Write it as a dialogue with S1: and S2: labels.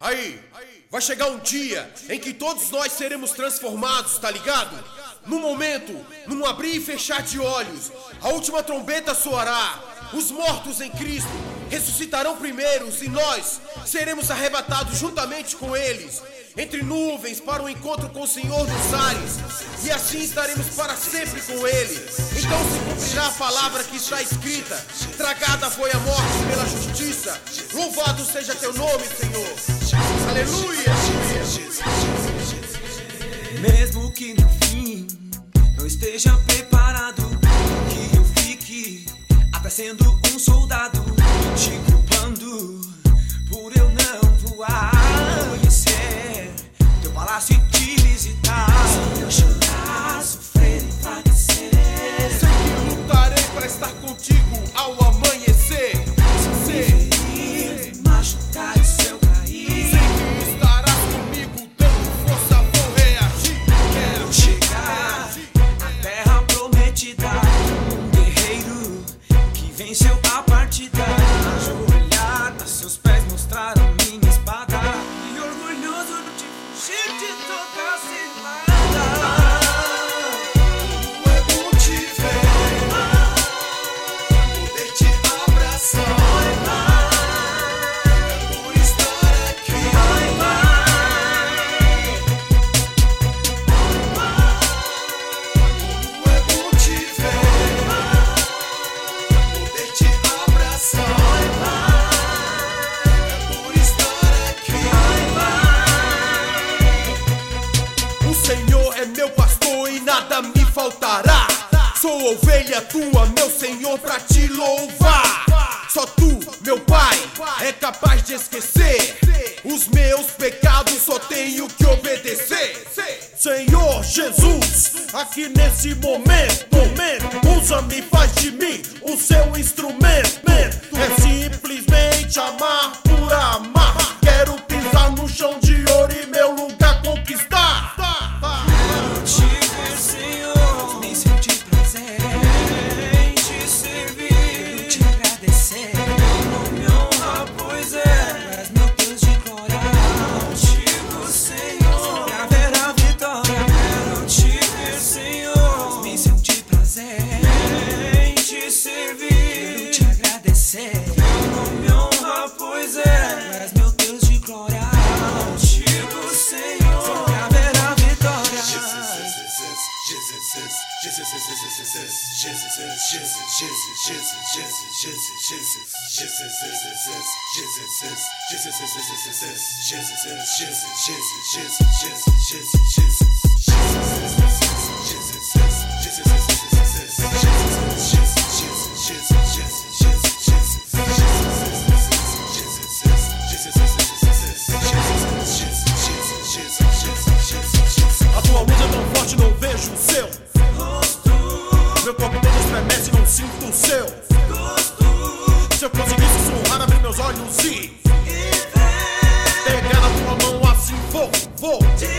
S1: Aí, vai chegar um dia em que todos nós seremos transformados, tá ligado? No momento, num abrir e fechar de olhos, a última trombeta soará. Os mortos em Cristo ressuscitarão primeiros e nós seremos arrebatados juntamente com eles, entre nuvens para o encontro com o Senhor dos ares, e assim estaremos para sempre com Ele. Então se cumprirá a palavra que está escrita: tragada foi a morte pela justiça. Louvado seja teu nome, Senhor. Aleluia.
S2: Mesmo que no fim não esteja preparado, que eu fique até sendo um soldado, te culpando por eu não voar, conhecer teu palácio e te visitar. Se eu chorar, sofrer, enfraquecer,
S1: sei que lutarei para estar contigo ao amanhecer.
S2: se me ferir, me machucar e se eu cair,
S1: Sei que estarás comigo, dando força, vou reagir. Quero
S2: chegar à terra prometida, um guerreiro que venceu a partida. Ajoelhar a seus pés, mostrar a minha espada, e orgulhoso não te fugir de toda cilada.
S3: É bom te ver, poder te abraçar, é por estar aqui. É bom te ver, poder te abraçar, é por estar aqui.
S1: O Senhor é meu pastor e nada me faltará. Sou ovelha tua, meu Senhor, pra te louvar. Só tu, meu Pai, é capaz de esquecer os meus pecados, só tenho que obedecer. Senhor Jesus, aqui nesse momento, usa-me, faz de mim o seu instrumento. É simplesmente amar por amar. Quero pisar no chão de ouro e meu lugar conquistar.
S2: Te ver, Senhor, nem sentir prazer em te servir, te agradecer. Nome, honra, pois és meu Deus de glória. Contigo, Senhor, pra ver a vitória. Quero te ver, Senhor, nem sentir prazer em te servir, te agradecer. Nome, honra, pois és meu Deus de glória. Contigo, Senhor, pra ver a vitória.
S1: A tua luz é tão forte, não vejo o seu. Meu corpo todo estremece, não sinto o seu. Se eu conseguisse surrar, abrir meus olhos e pegar na tua mão assim, vou